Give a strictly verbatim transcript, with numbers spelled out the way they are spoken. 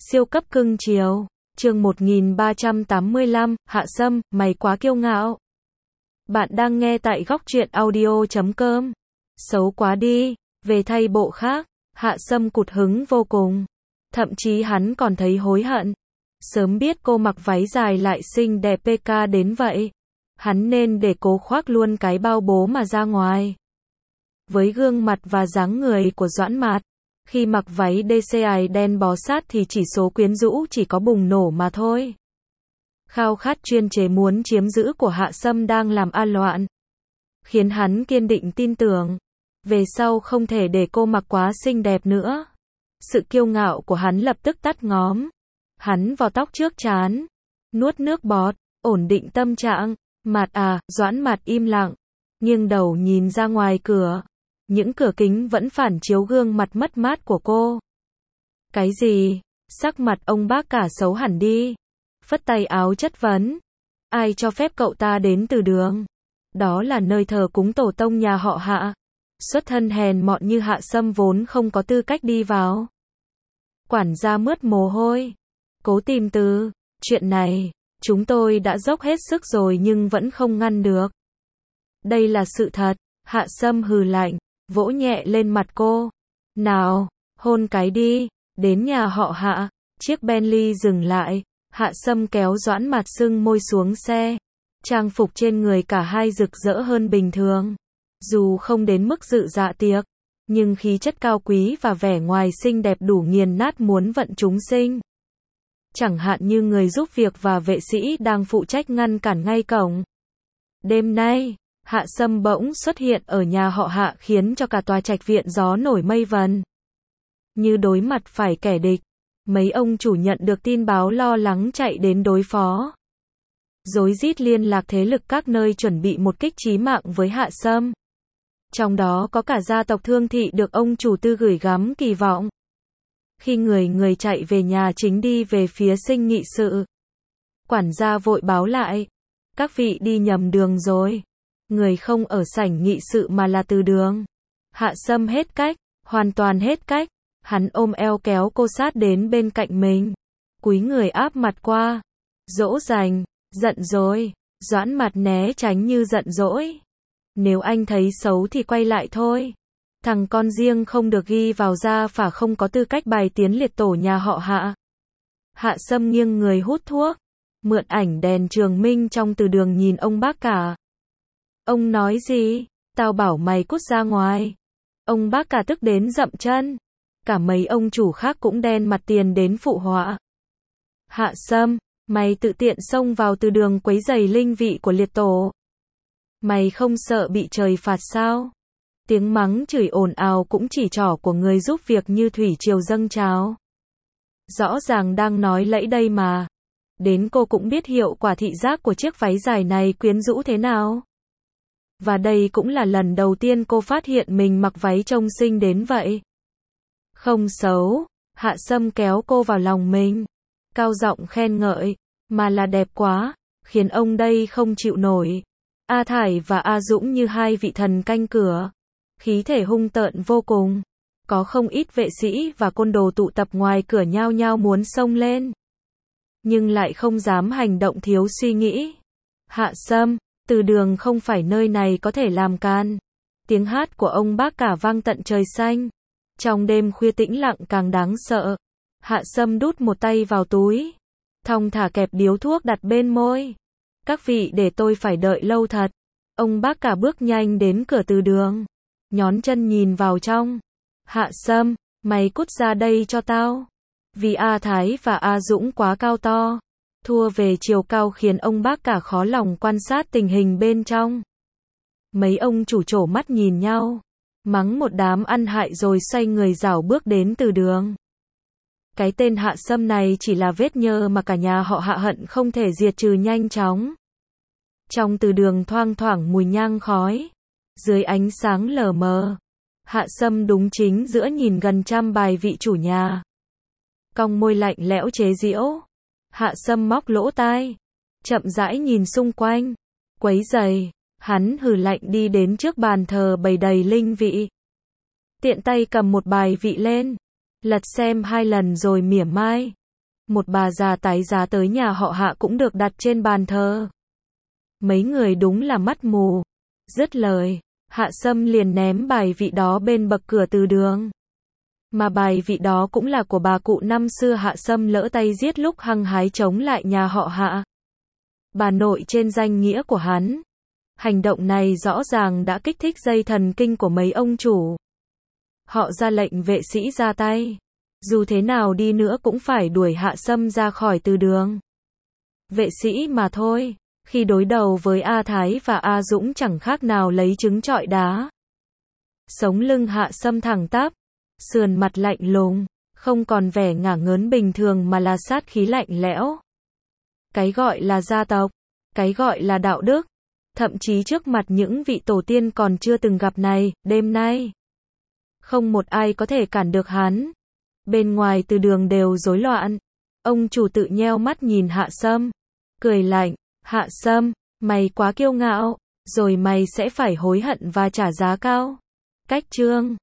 Siêu cấp cưng chiều. Chương một nghìn ba trăm tám mươi lăm, Hạ Sâm, mày quá kiêu ngạo. Bạn đang nghe tại góc truyện audio chấm com. Xấu quá đi, về thay bộ khác. Hạ Sâm cụt hứng vô cùng. Thậm chí hắn còn thấy hối hận. Sớm biết cô mặc váy dài lại xinh đẹp pê ca đến vậy. Hắn nên để cố khoác luôn cái bao bố mà ra ngoài. Với gương mặt và dáng người của Doãn Mạt, khi mặc váy đê xê i đen bó sát thì chỉ số quyến rũ chỉ có bùng nổ mà thôi. Khao khát chuyên chế muốn chiếm giữ của Hạ Sâm đang làm a loạn, khiến hắn kiên định tin tưởng, về sau không thể để cô mặc quá xinh đẹp nữa. Sự kiêu ngạo của hắn lập tức tắt ngóm. Hắn vò tóc trước trán, nuốt nước bọt, ổn định tâm trạng. Mạt à, Doãn Mạt im lặng, nghiêng đầu nhìn ra ngoài cửa. Những cửa kính vẫn phản chiếu gương mặt mất mát của cô. Cái gì? Sắc mặt ông bác cả xấu hẳn đi. Phất tay áo chất vấn. Ai cho phép cậu ta đến từ đường? Đó là nơi thờ cúng tổ tông nhà họ Hạ. Xuất thân hèn mọn như Hạ Sâm vốn không có tư cách đi vào. Quản gia mướt mồ hôi. Cố tìm từ. Chuyện này, chúng tôi đã dốc hết sức rồi nhưng vẫn không ngăn được. Đây là sự thật. Hạ Sâm hừ lạnh, vỗ nhẹ lên mặt cô. Nào, hôn cái đi. Đến nhà họ Hạ. Chiếc Bentley dừng lại. Hạ Sâm kéo Doãn Mạt sưng môi xuống xe. Trang phục trên người cả hai rực rỡ hơn bình thường. Dù không đến mức dự dạ tiệc, nhưng khí chất cao quý và vẻ ngoài xinh đẹp đủ nghiền nát muốn vận chúng sinh. Chẳng hạn như người giúp việc và vệ sĩ đang phụ trách ngăn cản ngay cổng. Đêm nay, Hạ Sâm bỗng xuất hiện ở nhà họ Hạ khiến cho cả tòa trạch viện gió nổi mây vần. Như đối mặt phải kẻ địch, mấy ông chủ nhận được tin báo lo lắng chạy đến đối phó. Rối rít liên lạc thế lực các nơi chuẩn bị một kích chí mạng với Hạ Sâm. Trong đó có cả gia tộc Thương Thị được ông chủ tư gửi gắm kỳ vọng. Khi người người chạy về nhà chính đi về phía Sinh nghị sự, quản gia vội báo lại. Các vị đi nhầm đường rồi. Người không ở sảnh nghị sự mà là từ đường. Hạ Sâm hết cách, hoàn toàn hết cách. Hắn ôm eo kéo cô sát đến bên cạnh mình, cúi người áp mặt qua. Dỗ dành, giận rồi. Doãn Mạt né tránh như giận dỗi. Nếu anh thấy xấu thì quay lại thôi. Thằng con riêng không được ghi vào gia phả không có tư cách bài tiến liệt tổ nhà họ Hạ. Hạ Sâm nghiêng người hút thuốc, mượn ảnh đèn trường minh trong từ đường nhìn ông bác cả. Ông nói gì? Tao bảo mày cút ra ngoài. Ông bác cả tức đến dậm chân. Cả mấy ông chủ khác cũng đen mặt tiền đến phụ họa. Hạ Sâm, mày tự tiện xông vào từ đường quấy rầy linh vị của liệt tổ. Mày không sợ bị trời phạt sao? Tiếng mắng chửi ồn ào cũng chỉ trỏ của người giúp việc như thủy triều dâng trào. Rõ ràng đang nói lẫy đây mà. Đến cô cũng biết hiệu quả thị giác của chiếc váy dài này quyến rũ thế nào. Và đây cũng là lần đầu tiên cô phát hiện mình mặc váy trông xinh đến vậy. Không xấu, Hạ Sâm kéo cô vào lòng mình, cao giọng khen ngợi, mà là đẹp quá, khiến ông đây không chịu nổi. A Thải và A Dũng như hai vị thần canh cửa, khí thể hung tợn vô cùng. Có không ít vệ sĩ và côn đồ tụ tập ngoài cửa nhao nhao muốn xông lên, nhưng lại không dám hành động thiếu suy nghĩ. Hạ Sâm, từ đường không phải nơi này có thể làm can. Tiếng hát của ông bác cả vang tận trời xanh. Trong đêm khuya tĩnh lặng càng đáng sợ. Hạ Sâm đút một tay vào túi, thong thả kẹp điếu thuốc đặt bên môi. Các vị để tôi phải đợi lâu thật. Ông bác cả bước nhanh đến cửa từ đường, nhón chân nhìn vào trong. Hạ Sâm, mày cút ra đây cho tao. Vì A Thái và A Dũng quá cao to, thua về chiều cao khiến ông bác cả khó lòng quan sát tình hình bên trong. Mấy ông chủ trổ mắt nhìn nhau, mắng một đám ăn hại rồi xoay người rảo bước đến từ đường. Cái tên Hạ Sâm này chỉ là vết nhơ mà cả nhà họ Hạ hận không thể diệt trừ nhanh chóng. Trong từ đường thoang thoảng mùi nhang khói, dưới ánh sáng lờ mờ, Hạ Sâm đúng chính giữa nhìn gần trăm bài vị chủ nhà. Cong môi lạnh lẽo chế giễu. Hạ Sâm móc lỗ tai, chậm rãi nhìn xung quanh, quấy rầy. Hắn hừ lạnh đi đến trước bàn thờ bày đầy linh vị. Tiện tay cầm một bài vị lên, lật xem hai lần rồi mỉa mai. một bà già tái giá tới nhà họ Hạ cũng được đặt trên bàn thờ. Mấy người đúng là mắt mù. Dứt lời, Hạ Sâm liền ném bài vị đó bên bậc cửa từ đường. Mà bài vị đó cũng là của bà cụ năm xưa Hạ Sâm lỡ tay giết lúc hăng hái chống lại nhà họ Hạ. Bà nội trên danh nghĩa của hắn. Hành động này rõ ràng đã kích thích dây thần kinh của mấy ông chủ. Họ ra lệnh vệ sĩ ra tay. Dù thế nào đi nữa cũng phải đuổi Hạ Sâm ra khỏi từ đường. Vệ sĩ mà thôi, khi đối đầu với A Thái và A Dũng chẳng khác nào lấy trứng trọi đá. Sống lưng Hạ Sâm thẳng tắp, sườn mặt lạnh lùng, không còn vẻ ngả ngớn bình thường mà là sát khí lạnh lẽo. Cái gọi là gia tộc, cái gọi là đạo đức, thậm chí trước mặt những vị tổ tiên còn chưa từng gặp này, đêm nay, không một ai có thể cản được hắn. Bên ngoài từ đường đều rối loạn. Ông chủ tự nheo mắt nhìn Hạ Sâm, cười lạnh, Hạ Sâm, mày quá kiêu ngạo, rồi mày sẽ phải hối hận và trả giá cao. Cách chương